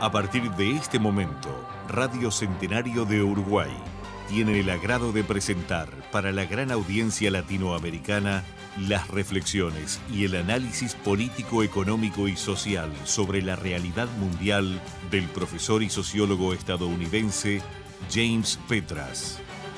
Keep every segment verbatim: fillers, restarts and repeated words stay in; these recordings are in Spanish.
A partir de este momento, Radio Centenario de Uruguay tiene el agrado de presentar para la gran audiencia latinoamericana las reflexiones y el análisis político, económico y social sobre la realidad mundial del profesor y sociólogo estadounidense James Petras.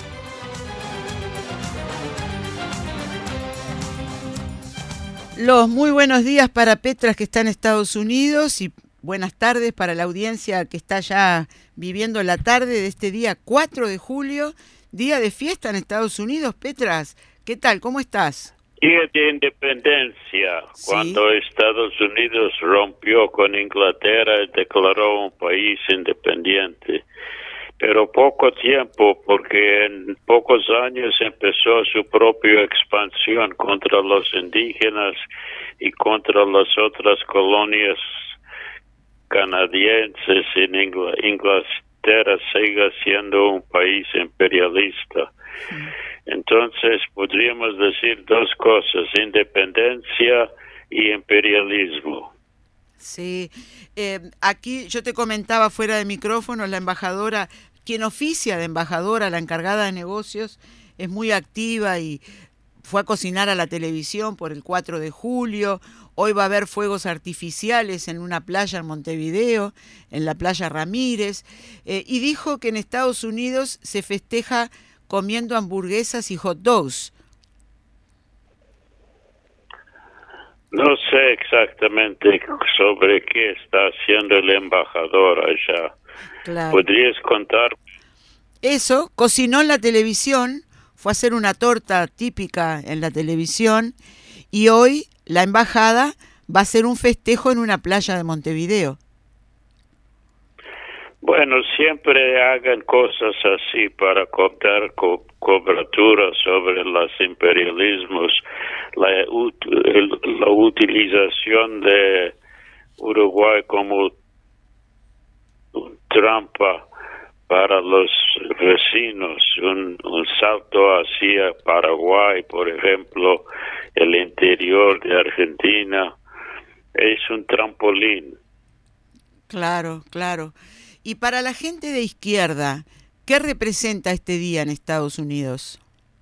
Los muy buenos días para Petras, que está en Estados Unidos, y buenas tardes para la audiencia que está ya viviendo la tarde de este día cuatro de julio, día de fiesta en Estados Unidos. Petras, ¿qué tal? ¿Cómo estás? Día de independencia, ¿Sí? Cuando Estados Unidos rompió con Inglaterra y declaró un país independiente. Pero poco tiempo, porque en pocos años empezó su propia expansión contra los indígenas y contra las otras colonias canadienses. En Ingl- Inglaterra sigue siendo un país imperialista. Sí. Entonces podríamos decir dos cosas: independencia y imperialismo. Sí, eh, aquí yo te comentaba fuera de micrófono, la embajadora, quien oficia de embajadora, la encargada de negocios, es muy activa y fue a cocinar a la televisión por el cuatro de julio. Hoy va a haber fuegos artificiales en una playa en Montevideo, en la playa Ramírez, eh, y dijo que en Estados Unidos se festeja comiendo hamburguesas y hot dogs. No sé exactamente sobre qué está haciendo el embajador allá. Claro. ¿Podrías contar? Eso, cocinó en la televisión, fue a hacer una torta típica en la televisión, y hoy la embajada va a hacer un festejo en una playa de Montevideo. Bueno, siempre hagan cosas así para contar co- cobertura sobre los imperialismos, la, ut- el, la utilización de Uruguay como trampa para los vecinos, un, un salto hacia Paraguay, por ejemplo, el interior de Argentina, es un trampolín. Claro, claro. Y para la gente de izquierda, ¿qué representa este día en Estados Unidos?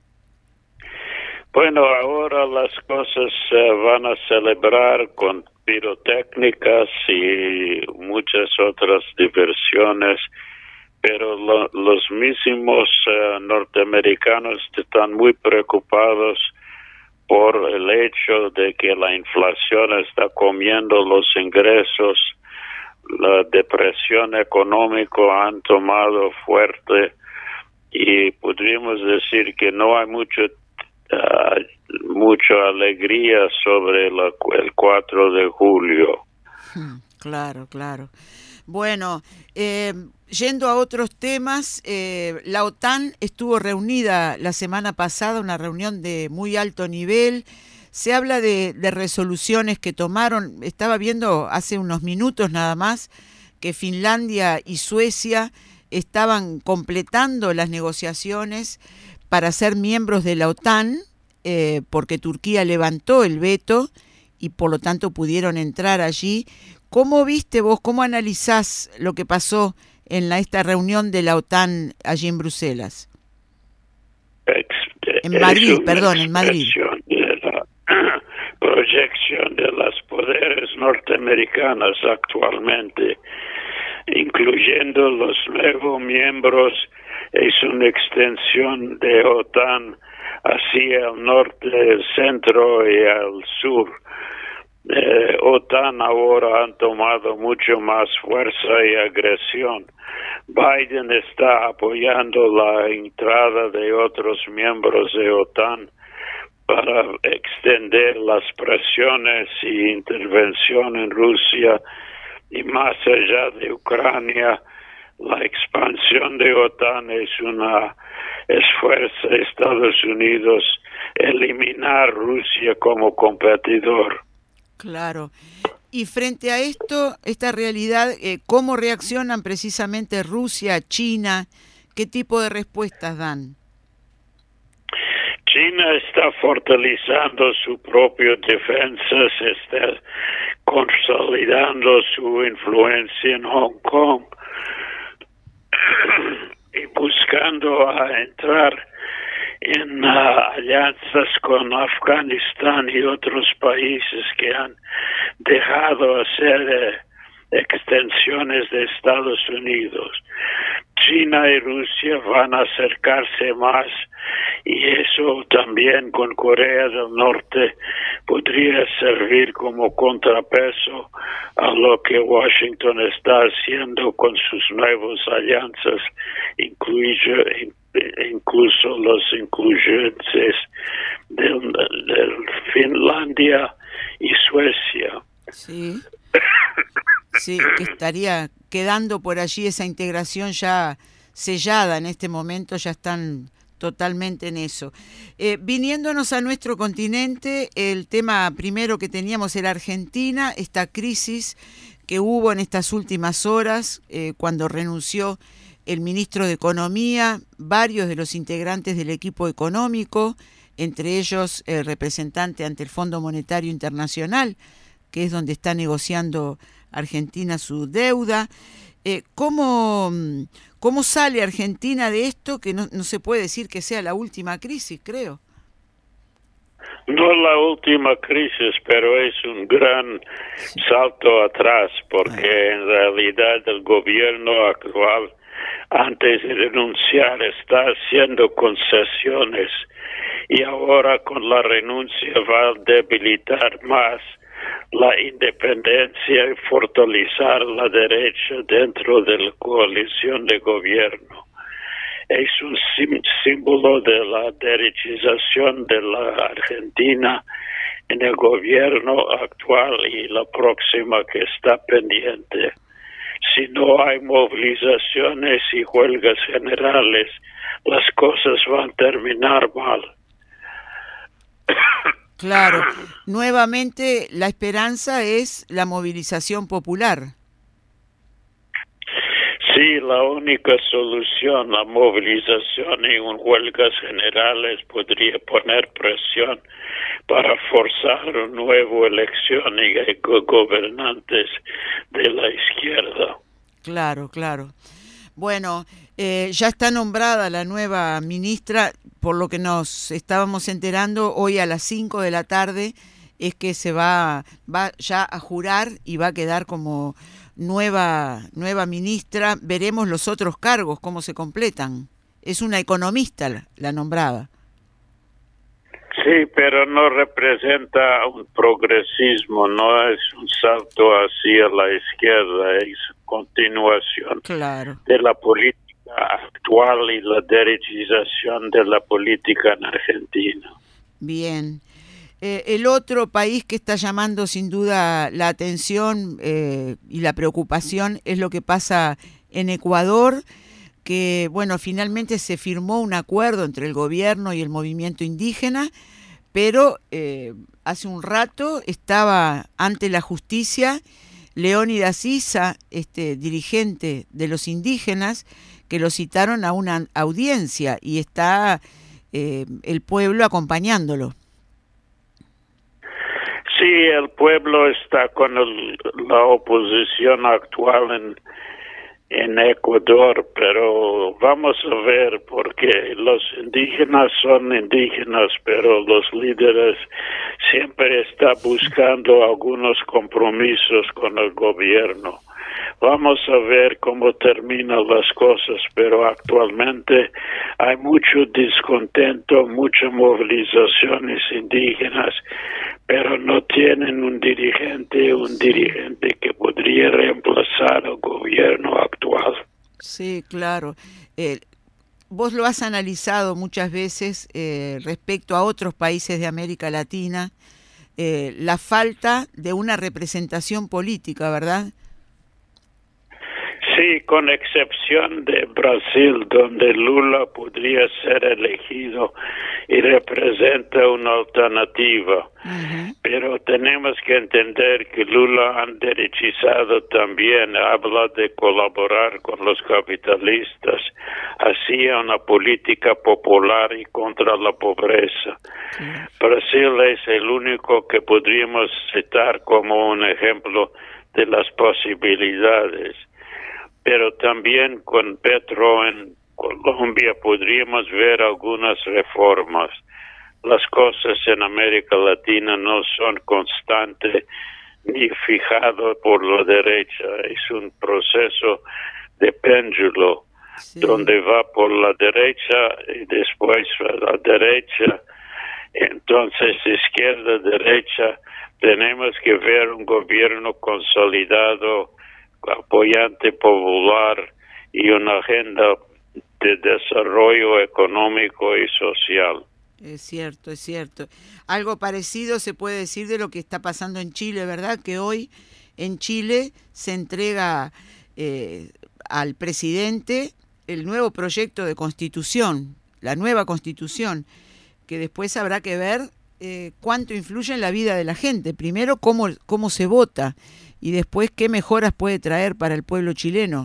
Bueno, ahora las cosas uh, van a celebrar con pirotécnicas y muchas otras diversiones, pero lo, los mismos uh, norteamericanos están muy preocupados por el hecho de que la inflación está comiendo los ingresos. La depresión económica han tomado fuerte y podríamos decir que no hay mucho uh, mucha alegría sobre la, el cuatro de julio. Claro, claro. Bueno, eh, yendo a otros temas, eh, la OTAN estuvo reunida la semana pasada, una reunión de muy alto nivel. Se habla de, de resoluciones que tomaron. Estaba viendo hace unos minutos nada más que Finlandia y Suecia estaban completando las negociaciones para ser miembros de la OTAN, eh, porque Turquía levantó el veto y por lo tanto pudieron entrar allí. ¿Cómo viste vos, cómo analizás lo que pasó en la, esta reunión de la OTAN allí en Bruselas? En Madrid, perdón, en Madrid. Proyección de los poderes norteamericanos actualmente, incluyendo los nuevos miembros, es una extensión de OTAN hacia el norte, el centro y el sur. Eh, OTAN ahora han tomado mucho más fuerza y agresión. Biden está apoyando la entrada de otros miembros de OTAN para extender las presiones y intervención en Rusia, y más allá de Ucrania, la expansión de OTAN es una esfuerzo de Estados Unidos eliminar Rusia como competidor. Claro. Y frente a esto, esta realidad, eh, ¿cómo reaccionan precisamente Rusia, China? ¿Qué tipo de respuestas dan? China está fortaleciendo su propia defensa, se está consolidando su influencia en Hong Kong y buscando a entrar en uh, alianzas con Afganistán y otros países que han dejado hacer eh, extensiones de Estados Unidos. China y Rusia van a acercarse más y eso también con Corea del Norte podría servir como contrapeso a lo que Washington está haciendo con sus nuevas alianzas, incluyo, incluso los incluyentes de, de Finlandia y Suecia. Sí. Sí, que estaría quedando por allí esa integración ya sellada en este momento, ya están totalmente en eso. Eh, viniéndonos a nuestro continente, el tema primero que teníamos era Argentina, esta crisis que hubo en estas últimas horas, eh, cuando renunció el ministro de Economía, varios de los integrantes del equipo económico, entre ellos el representante ante el Fondo Monetario Internacional, que es donde está negociando Argentina su deuda. Eh, ¿cómo, ¿Cómo sale Argentina de esto? Que no, no se puede decir que sea la última crisis, creo. No la última crisis, pero es un gran salto atrás, porque en realidad el gobierno actual, antes de renunciar, está haciendo concesiones y ahora con la renuncia va a debilitar más la independencia y fortalecer la derecha dentro de la coalición de gobierno. Es un sim- símbolo de la derechización de la Argentina en el gobierno actual y la próxima que está pendiente. Si no hay movilizaciones y huelgas generales, las cosas van a terminar mal. Claro, nuevamente la esperanza es la movilización popular. Sí, la única solución, la movilización y un huelgas generales podría poner presión para forzar una nueva elección y go- gobernantes de la izquierda. Claro, claro. Bueno, eh, ya está nombrada la nueva ministra, por lo que nos estábamos enterando hoy a las cinco de la tarde, es que se va, va ya a jurar y va a quedar como nueva, nueva ministra. Veremos los otros cargos, cómo se completan. Es una economista la, la nombrada. Sí, pero no representa un progresismo, no es un salto hacia la izquierda, es continuación Claro. de la política actual y la derechización de la política en Argentina. Bien. Eh, el otro país que está llamando sin duda la atención eh, y la preocupación es lo que pasa en Ecuador, que bueno, finalmente se firmó un acuerdo entre el gobierno y el movimiento indígena, pero eh, hace un rato estaba ante la justicia Leónidas Issa, este dirigente de los indígenas, que lo citaron a una audiencia y está eh, el pueblo acompañándolo. Sí, el pueblo está con el, la oposición actual en, en Ecuador, pero vamos a ver, porque los indígenas son indígenas, pero los líderes siempre están buscando algunos compromisos con el gobierno. Vamos a ver cómo terminan las cosas, pero actualmente hay mucho descontento, muchas movilizaciones indígenas, pero no tienen un dirigente, un dirigente que podría reemplazar al gobierno actual. Sí, claro. Eh, vos lo has analizado muchas veces eh, respecto a otros países de América Latina, eh, la falta de una representación política, ¿verdad? Sí, Sí, con excepción de Brasil, donde Lula podría ser elegido y representa una alternativa. Uh-huh. Pero tenemos que entender que Lula han derechizado también, habla de colaborar con los capitalistas, hacía una política popular y contra la pobreza. Uh-huh. Brasil es el único que podríamos citar como un ejemplo de las posibilidades. Pero también con Petro en Colombia podríamos ver algunas reformas. Las cosas en América Latina no son constantes ni fijadas por la derecha. Es un proceso de péndulo, sí, donde va por la derecha y después a la derecha. Entonces, izquierda-derecha, tenemos que ver un gobierno consolidado, apoyante popular y una agenda de desarrollo económico y social. Es cierto, es cierto. Algo parecido se puede decir de lo que está pasando en Chile, ¿verdad? Que hoy en Chile se entrega eh, al presidente el nuevo proyecto de constitución, la nueva constitución, que después habrá que ver eh, cuánto influye en la vida de la gente. Primero, cómo, cómo se vota, y después qué mejoras puede traer para el pueblo chileno.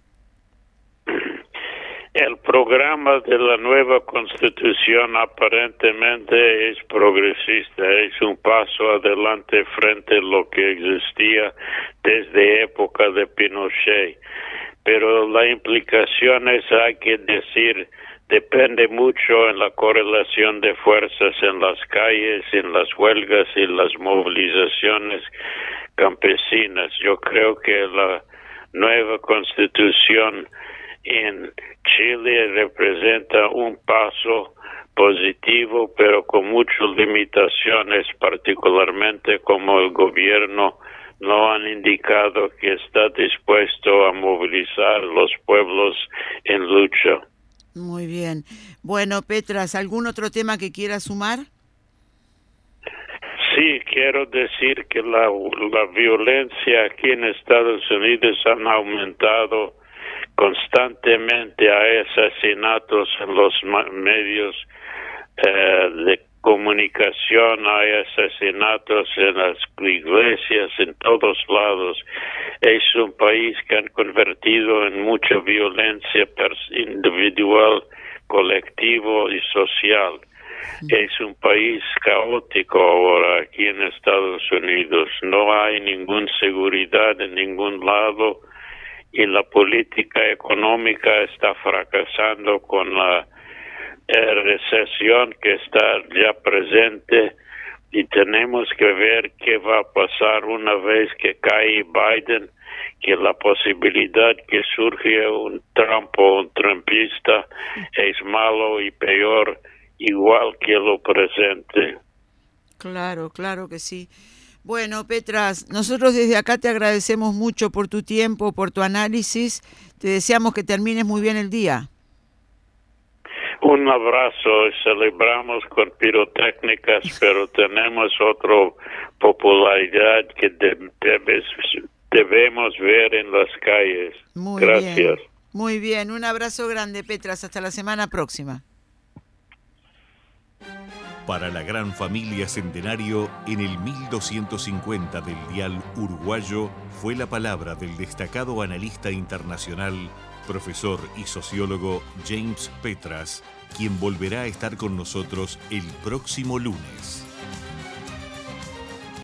El programa de la nueva Constitución aparentemente es progresista, es un paso adelante frente a lo que existía desde época de Pinochet. Pero la implicación es, hay que decir, depende mucho en la correlación de fuerzas en las calles, en las huelgas y las movilizaciones campesinas. Yo creo que la nueva Constitución en Chile representa un paso positivo, pero con muchas limitaciones, particularmente como el gobierno no han indicado que está dispuesto a movilizar los pueblos en lucha. Muy bien. Bueno, Petras, ¿algún otro tema que quieras sumar? Sí, quiero decir que la, la violencia aquí en Estados Unidos han aumentado constantemente. Hay asesinatos en los medios eh, de comunicación, hay asesinatos en las iglesias, en todos lados. Es un país que han convertido en mucha violencia individual, colectivo y social. Es un país caótico ahora aquí en Estados Unidos. No hay ninguna seguridad en ningún lado y la política económica está fracasando con la eh, recesión que está ya presente, y tenemos que ver qué va a pasar una vez que cae Biden, que la posibilidad que surge un Trump o un trumpista es malo y peor, igual que lo presente. Claro, claro que sí. Bueno, Petras, nosotros desde acá te agradecemos mucho por tu tiempo, por tu análisis. Te deseamos que termines muy bien el día. Un abrazo. Celebramos con pirotécnicas, pero tenemos otra popularidad que de, debes, debemos ver en las calles. Muy Gracias. Bien. Muy bien. Un abrazo grande, Petras. Hasta la semana próxima. Para la gran familia Centenario, en el mil doscientos cincuenta del dial uruguayo, fue la palabra del destacado analista internacional, profesor y sociólogo James Petras, quien volverá a estar con nosotros el próximo lunes.